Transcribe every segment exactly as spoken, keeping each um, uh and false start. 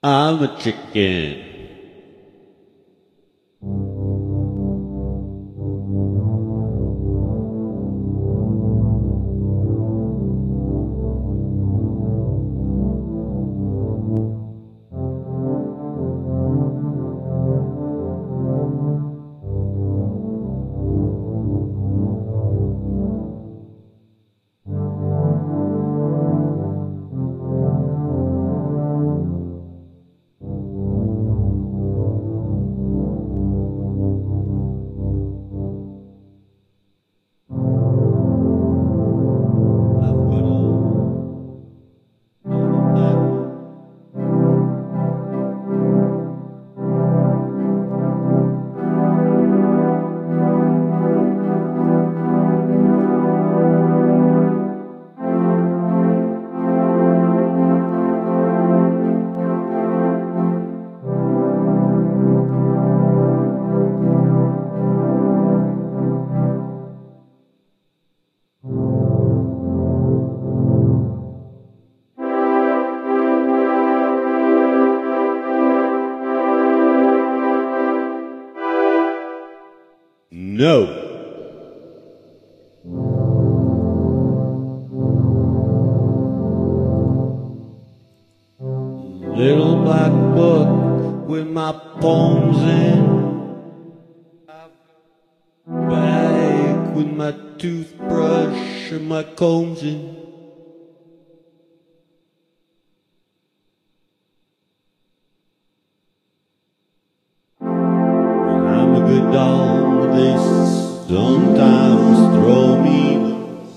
I'm a chicken. No. Little black book with my poems in, bag with my toothbrush and my combs in. When I'm a good dog, they sometimes throw me.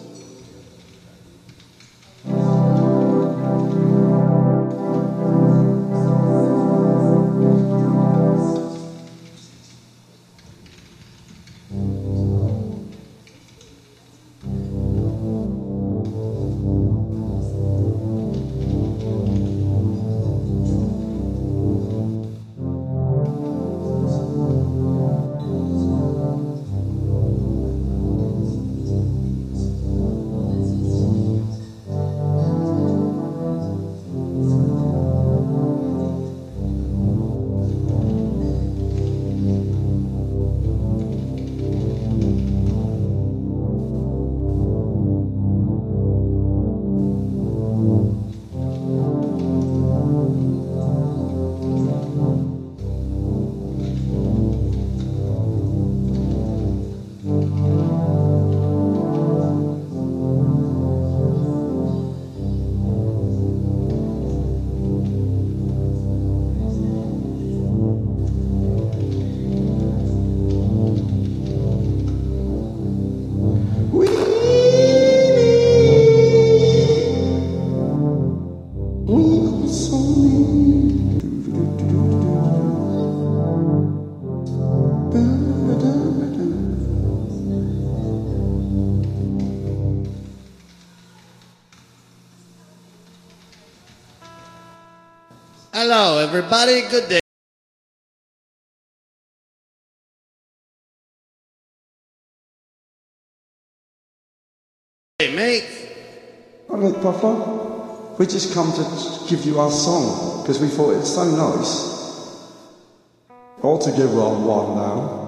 Hello, everybody. Good day. Hey, mate. All right, Papa. We just come to give you our song because we thought it's so nice. All together on one now.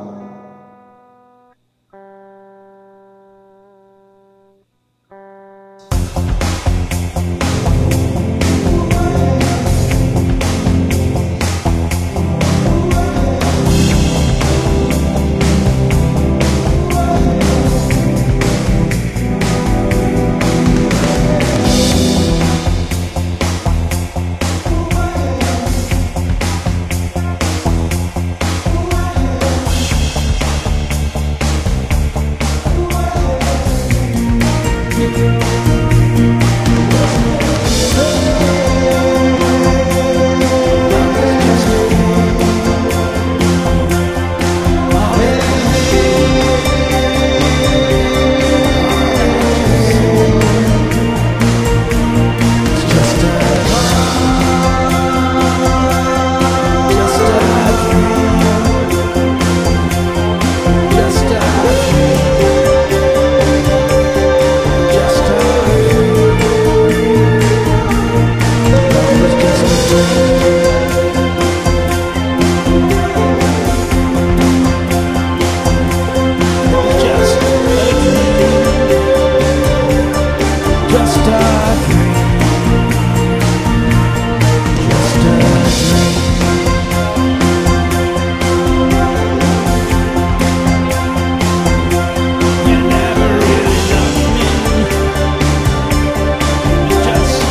just a dream, just a dream. You never really loved me. It was just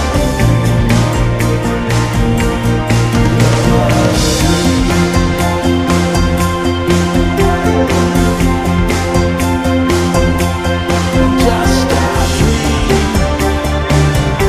just a dream.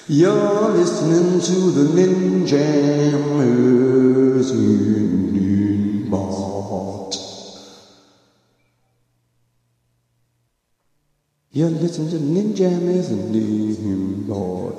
You're listening to the Ninjammers in Bot. You're listening to the Ninjammers in Bot.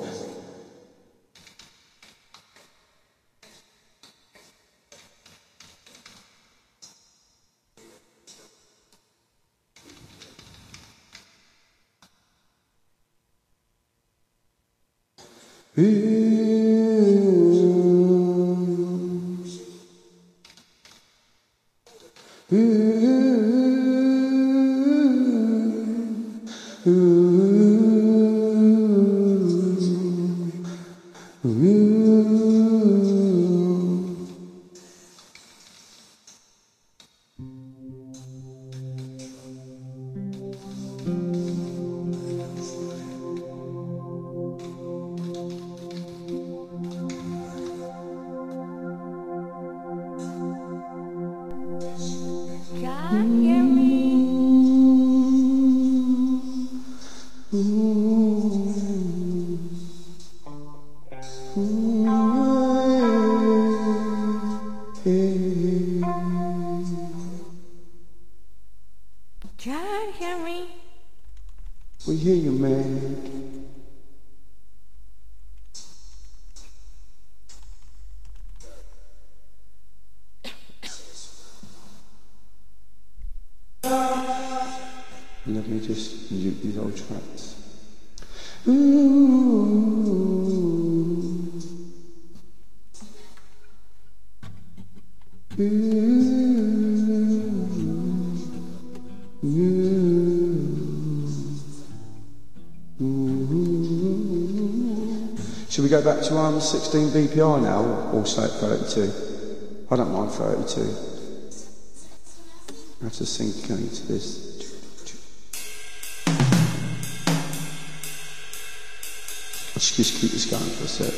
God, hear me. God, hear me. We hear you, man. Let me just mute these old tracks. Ooh. Should we go back to um, sixteen B P R now, or stay at thirty-two? I don't mind thirty-two. I have to sing going to this. Let's just keep this going for a sec.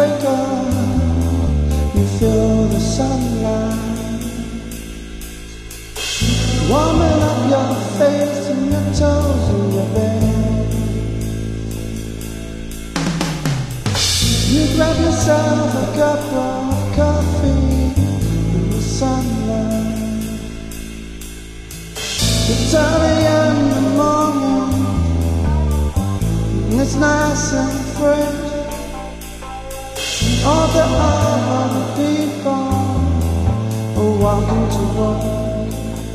wake up, you feel the sunlight warming up your face and your toes in your bed. You grab yourself a cup of coffee in the sunlight. It's early in the morning and it's nice and fresh. All the other people are walking to work.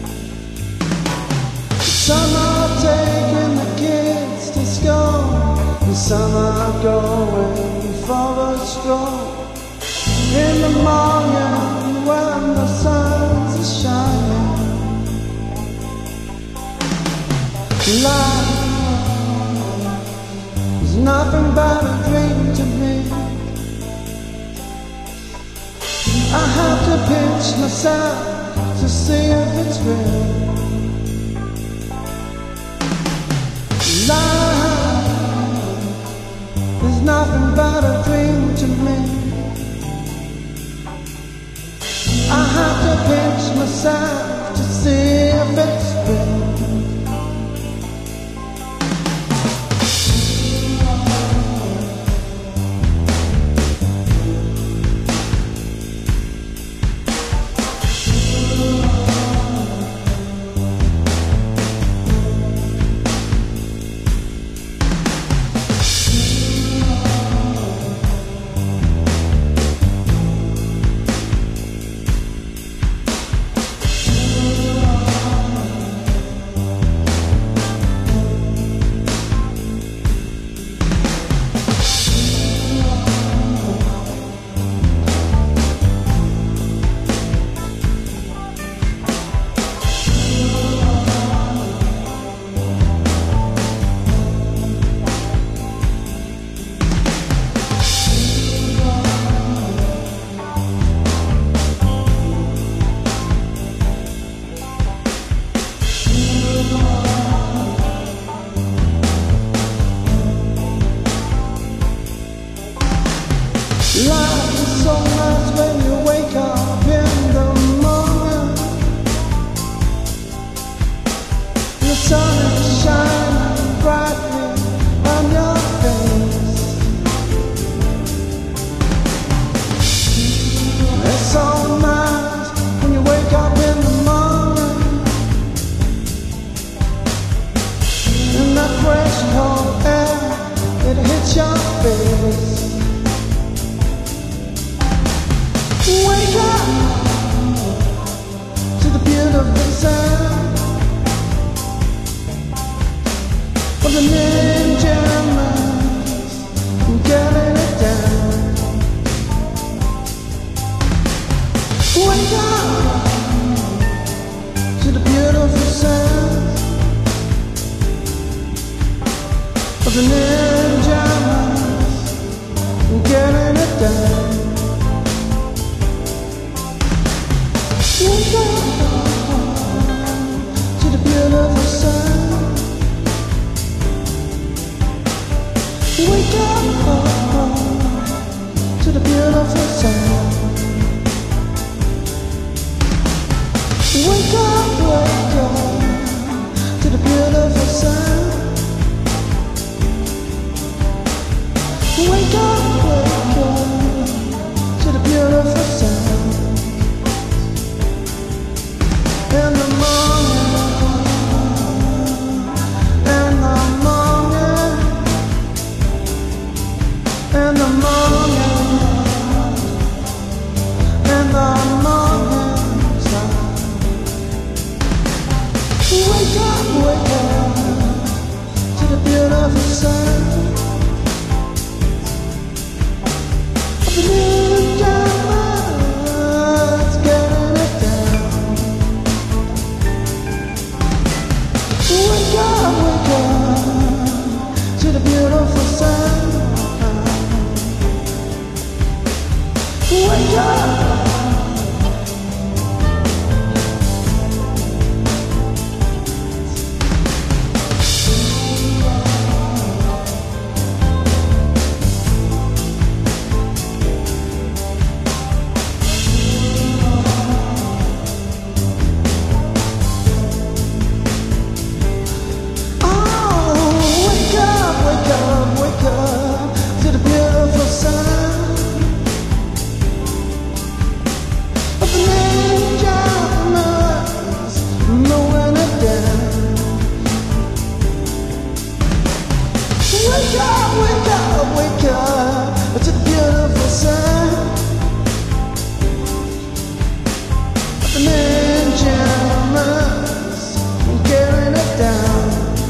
Some are taking the kids to school, and some are going for a stroll. In the morning when the sun's shining, life is nothing but a dream to me. I have to pinch myself to see if it's real. Life is nothing but a dream to me. I have to pinch myself to see if it's real. Life is so nice when you wake up in the morning. The sun is shining brightly on your face. It's so nice when you wake up in the morning, and that fresh cold air, it hits your face. Wake up to the beautiful sound of the ninja minds getting it down. Wake up to the beautiful sound of the ninja minds getting it down. Wake up to the beautiful sound. Wake up to the beautiful sound. Wake up, wake up to the beautiful sound. Wake up, wake up to the beautiful sound. In the morning, in the morning, in the morning, in the morning time. Wake up, wake up to the beautiful sound of the new diamonds getting it down. Wake up, wake up to the beautiful sound. Wake up. Wake up, wake up, wake up to the beautiful sound of the Benjamins carrying it down.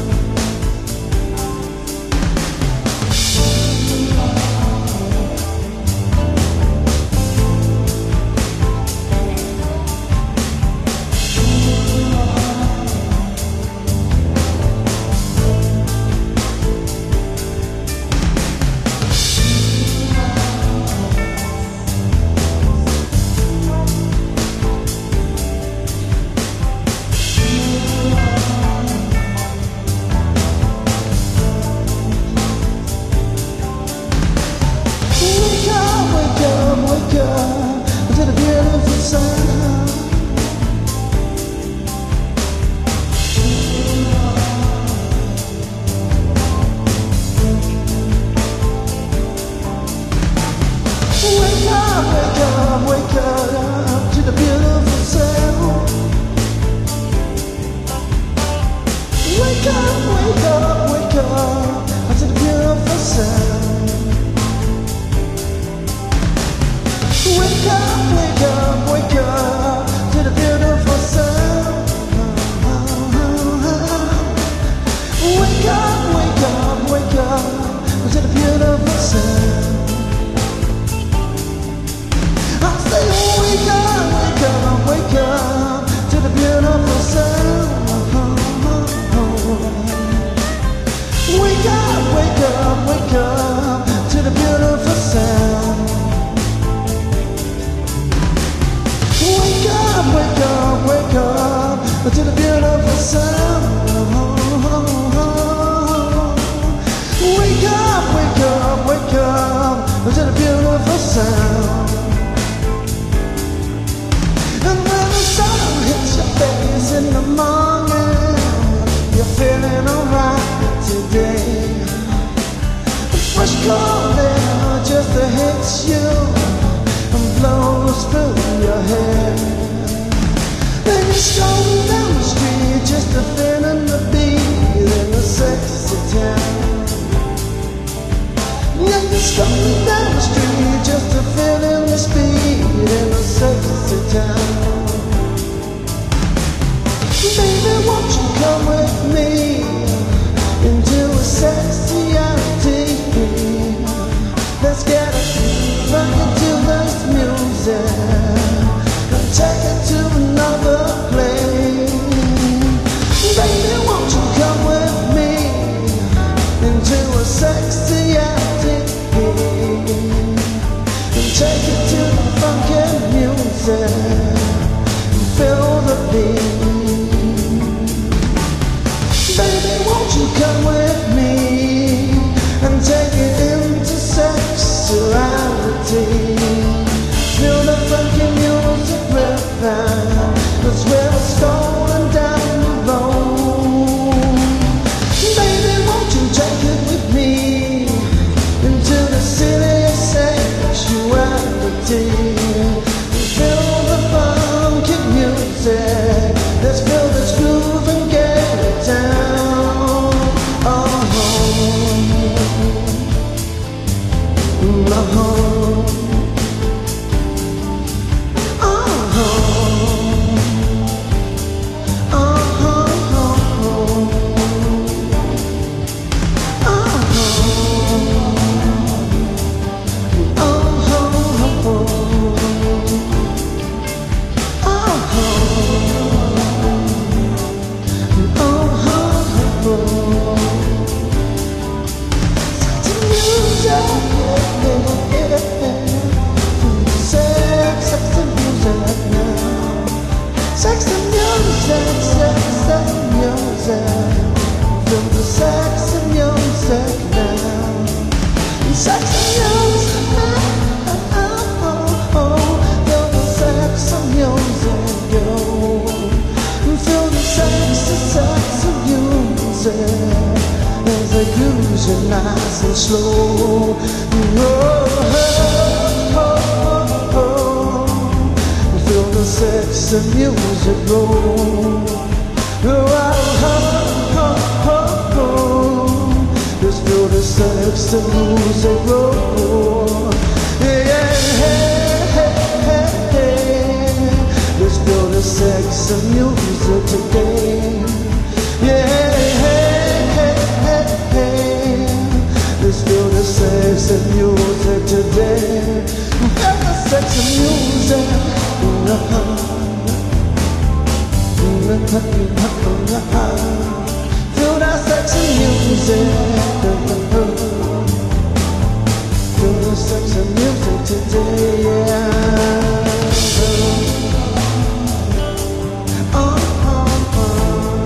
Nice and slow. Oh, oh, oh, oh. Feel the sex and music roll. Oh, oh, oh, oh, oh. Just feel the sexy music roll. Yeah, yeah, hey, hey, hey, hey. Let's feel the sexy music today. Yeah, hey, hey, hey, hey. Let's feel the sexy music today. Feel the sexy music. Feel that sexy music. Feel the sexy music today, yeah. Oh, oh, oh.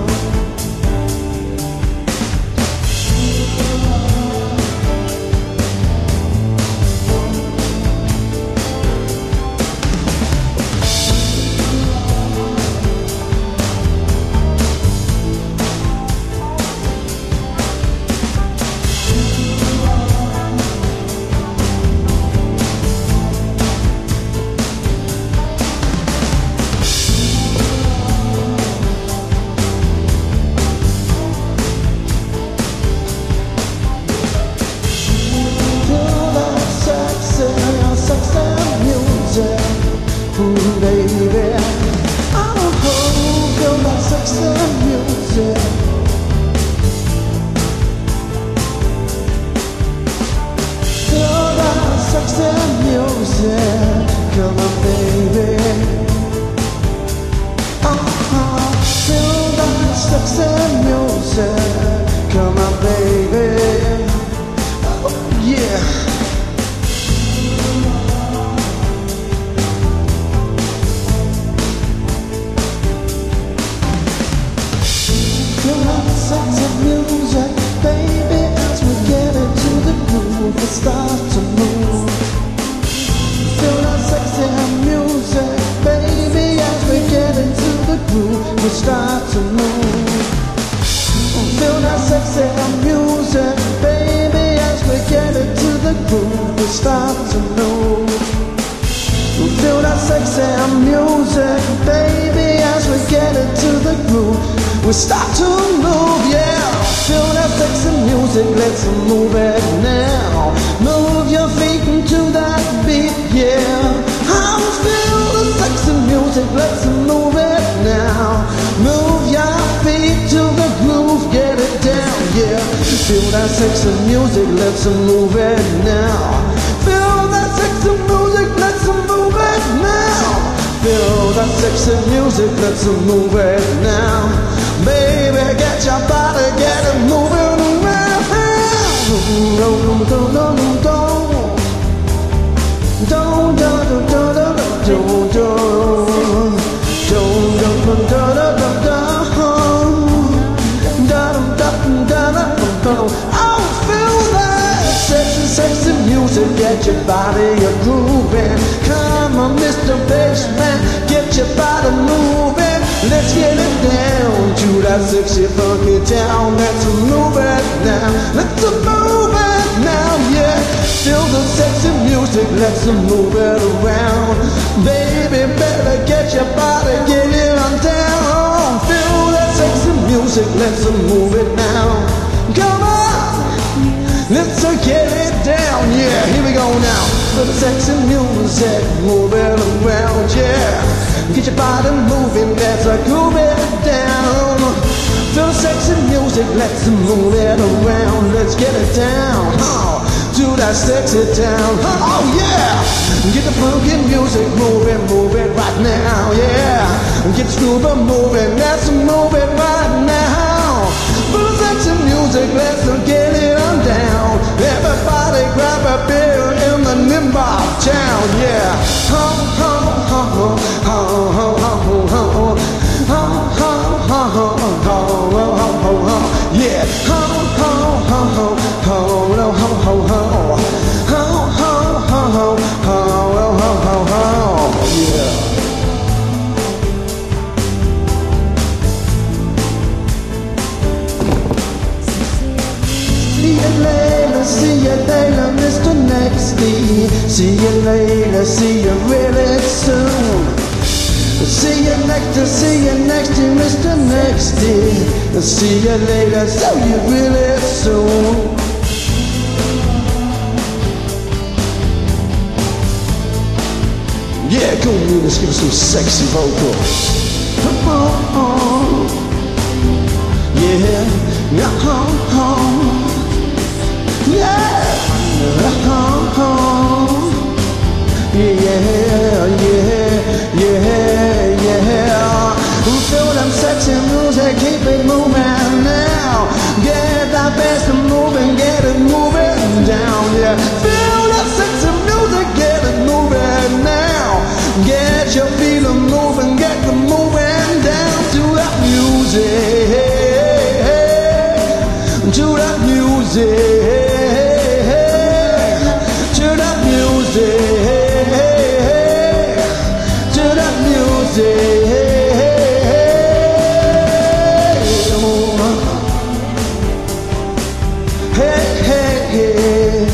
Ooh, baby, I'm a whole girl of sexy music. Feel that sexy music, come on, baby. Uh-huh. Feel that sexy music, come on, baby. Oh, yeah. Sexy music, baby, as we get into the groove, we start to move. Feel that sexy music, baby, as we get into the groove, we start to move. Feel that sexy music, baby, as we get into the groove, we start to move. Feel that sexy music, baby, as we get into the groove, we start to move, yeah. Feel that sexy music, let's move it now. Move your feet into that beat, yeah. I feel the sexy music, let's move it now. Move your feet to the groove, get it down, yeah. Feel that sexy music, let's move it now. Feel that sexy music, let's move it now. Feel that sexy music, let's move it now. Baby, get your body, get it moving around. Don't, don't, don't, don't, don't. Don't, don't, don't, don't, don't, don't, don't. Don't, don't, don't, don't, don't, don't. Dum, dum, dum, dum, dum. I feel that sexy, sexy music, get your body a grooving. Come on, Mister Bassman, get your body moving. Let's get it down to that sexy funky town. Let's move it now. Let's move it now, yeah. Feel the sexy music. Let's move it around. Baby, better get your body, get it on down. Feel that sexy music. Let's move it now. Come on, let's get it down, yeah. Here we go now. Feel the sexy music. Move it around, yeah. Get your body moving, let's groove it down. Feel the sexy music, let's move it around. Let's get it down, oh, to that sexy town. Oh yeah, get the funky music moving, move it right now, yeah. Get the groove moving, let's move it right now. Feel the sexy music, let's get it on down. Everybody grab a beer in the Nimba town, yeah. Ho, ho, ho, ho, ho, ho, ho, ho, ho, ho, ho, ho, ho, ho, yeah. Ho, ho, ho, ho, ho, ho, ho, ho, ho, ho, ho, ho, ho, ho, ho, ho, yeah. See you later, see you later, Mister Nexty. See you later, see you really soon. See you next to, see you next to Mister Nexty. See you later, see you really soon. Cool, let's give us some sexy vocals. Oh, oh, yeah, oh, oh, yeah, oh, oh, yeah, yeah, yeah, yeah. Feel them sexy music, keep it moving now. Get that bass moving, get it moving down, yeah. Feel that sexy music, get it moving now. Get your feeling moving, get the moving down to that music, to that music, to that music, to that music. Hey, hey, hey.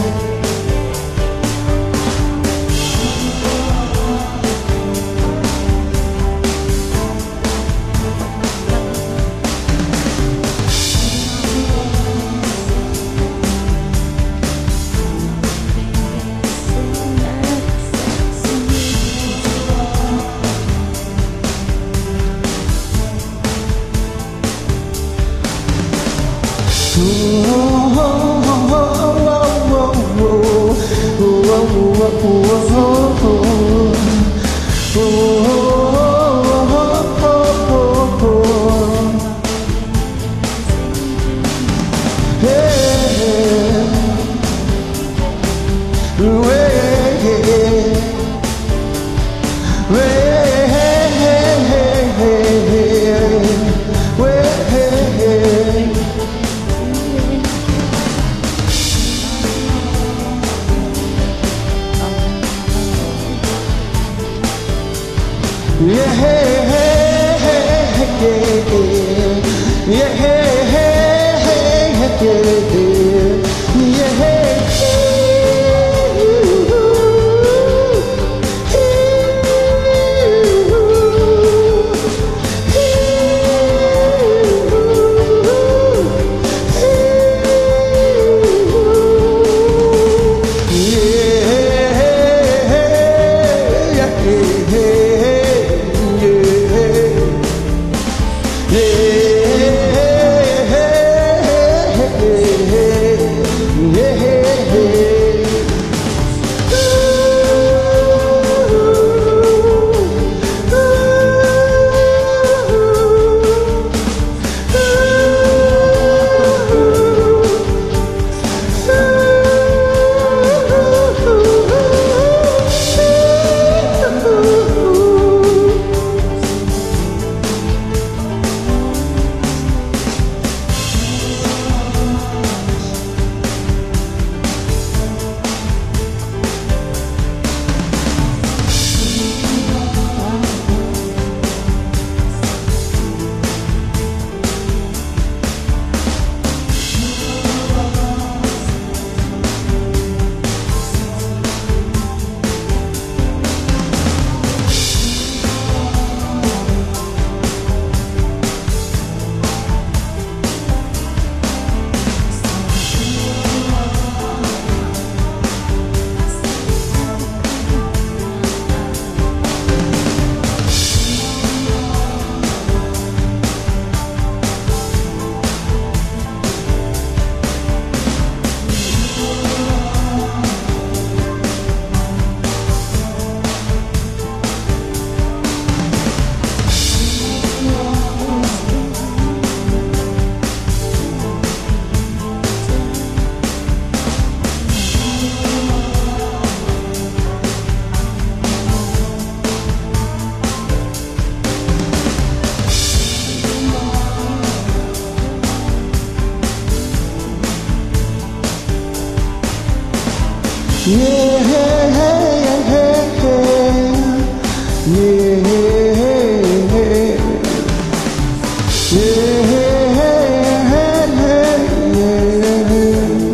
Yeah, hey, hey, hey, hey, yeah, yeah, hey, hey, hey, hey, yeah, hey, yeah, hey, hey, hey, hey, yeah, hey, hey, yeah, hey, hey, hey, yeah.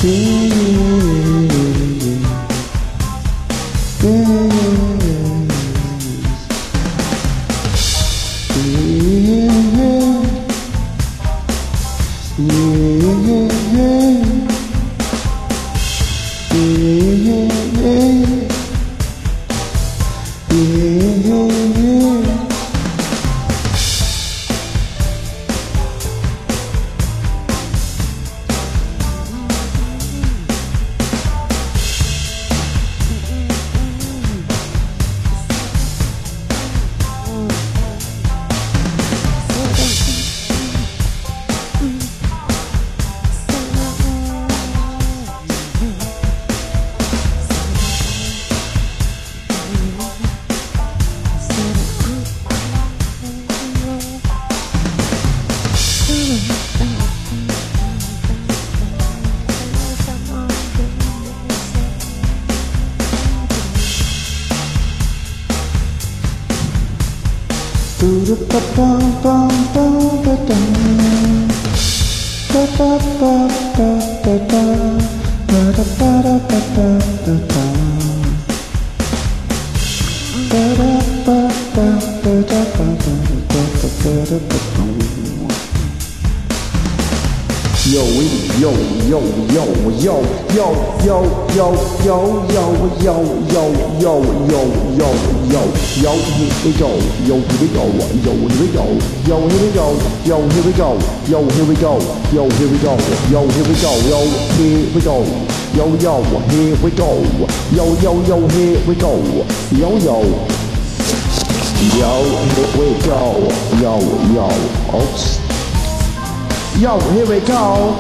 Yo, yo, yo, yo, yo, yo, yo, yo, yo, yo, yo, yo, yo, yo, yo, yo, yo, here we go, yo, here we go, yo, here we go, yo, here we go, yo, here we go, yo, here we go, yo, here we go, yo, here we go, yo, here we go, yo, yo, here we go, yo, yo, yo, here we go, yo, yo, yo, here we go, yo, yo, oops. Yo, here we go.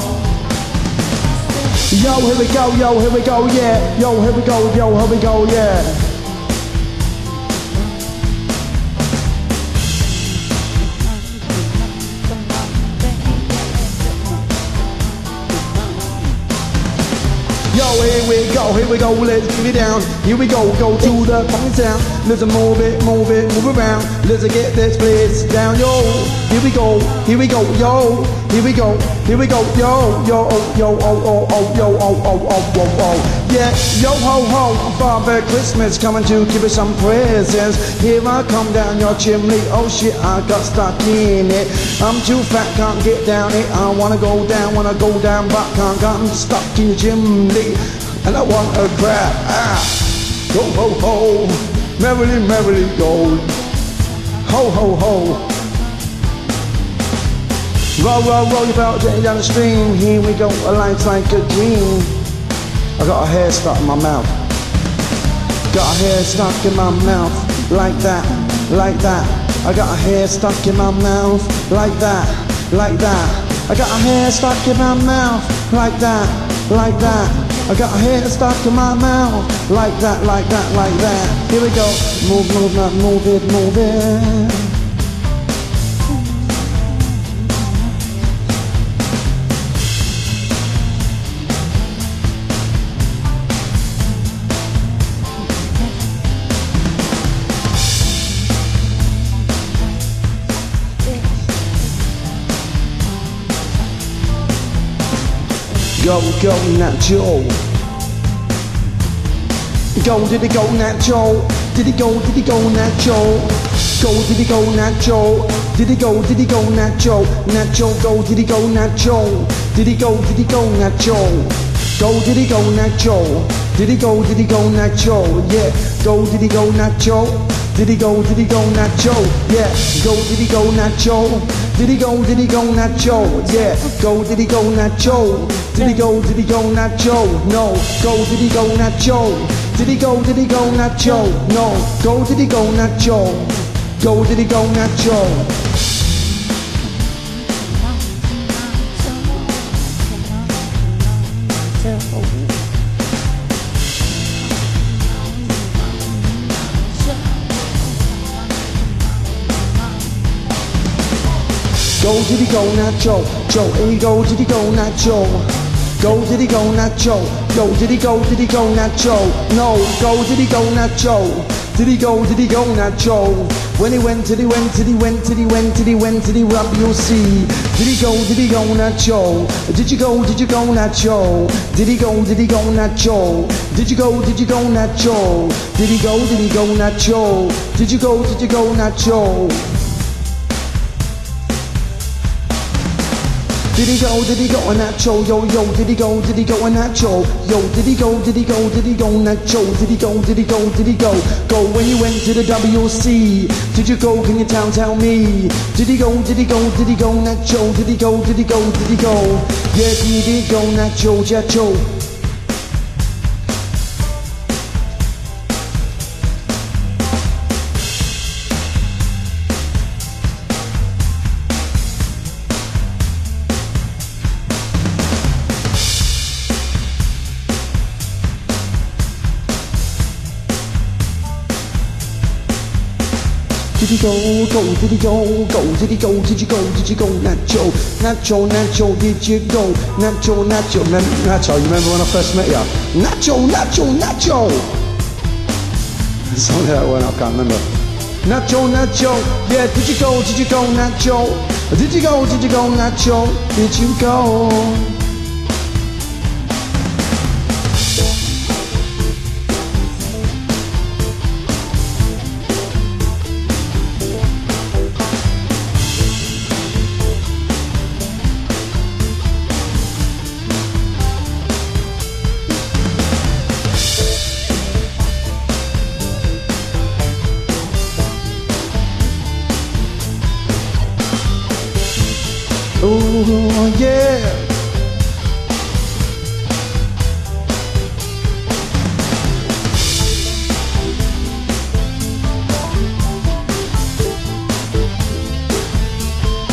Yo, here we go, yo, here we go, yeah. Yo, here we go, yo, here we go, yeah. Yo, here we go, here we go, let's give it down. Here we go, go to the fucking sound. Let's move it, move it, move around. Let's get this place down, yo. Here we go, here we go, yo. Here we go, here we go, yo, yo, oh, yo, oh, oh, oh, yo, oh, oh, oh, oh, oh. Yeah, yo, ho, ho, Father Christmas coming to give us some presents. Here I come down your chimney, oh shit, I got stuck in it. I'm too fat, can't get down it. I wanna go down, wanna go down, but can't, I'm stuck in the chimney. And I want a crab, ah, ho, ho, ho, merrily, merrily go, ho, ho, ho. Roll, roll, roll your boat down the stream. Here we go, a life's like a dream. I got a hair stuck in my mouth. Got a hair stuck in my mouth. Like that, like that. I got a hair stuck in my mouth. Like that, like that. I got a hair stuck in my mouth. Like that, like that. I got a hair stuck in my mouth. Like that, like that, like that. Here we go. Move, move, not move it, move it. Go, go, Nacho. Go, did he go, Nacho? Did he go, did he go, Nacho? Go, did he go, Nacho? Did he go, did he go, Nacho? Nacho, go, did he go, Nacho? Did he go, did he go, Nacho? Go, did he go, Nacho? Did he go, did he go, Nacho? Yeah, go, did he go, Nacho? Did he go, did he go, Nacho? Yeah, go, did he go, Nacho? Did he go, did he go, Nacho? Yeah, go, did he go, Nacho? Did he go, did he go, Nacho? No, go, did he go, Nacho? Did he go, did he go, Nacho? No, go, did he go, Nacho? Go, did he go, Nacho? Go, did he go, Nacho? Joe, here he go, did he go, Nacho? Go, did he go, Nacho? Go, did he go, did he go, Nacho? No, go, did he go, Nacho? Did he go, did he go, Nacho? When he went, did he went, did he went, did he went, did he went, did he W C? Did he go, did he go, Nacho? Did you go, did you go, Nacho? Did he go, did he go, Nacho? Did you go, did you go, Nacho? Did he go, did he go, Nacho? Did you go, did you go, Nacho? Did he go, did he go, Nacho? Yo, yo, did he go, did he go, Nacho? Yo, did he go, did he go, did he go, Nacho? Did he go, did he go, did he go? Go when you went to the W C. Did you go, can you tell, tell me? Did he go, did he go, did he go, Nacho? Did he go, did he go, did he go? Yeah, did he go, Nacho, Chacho? Did he go, go, did he go, go, did he go, did you go, did you go, Nacho, Nacho, Nacho, did you go, Nacho, Nacho, remember, Nacho, you remember when I first met you? Nacho, Nacho, Nacho! Something like that one, I can't remember. Nacho, Nacho, yeah, did you go, did you go, Nacho? Did you go, did you go, Nacho? Did you go? Oh yeah.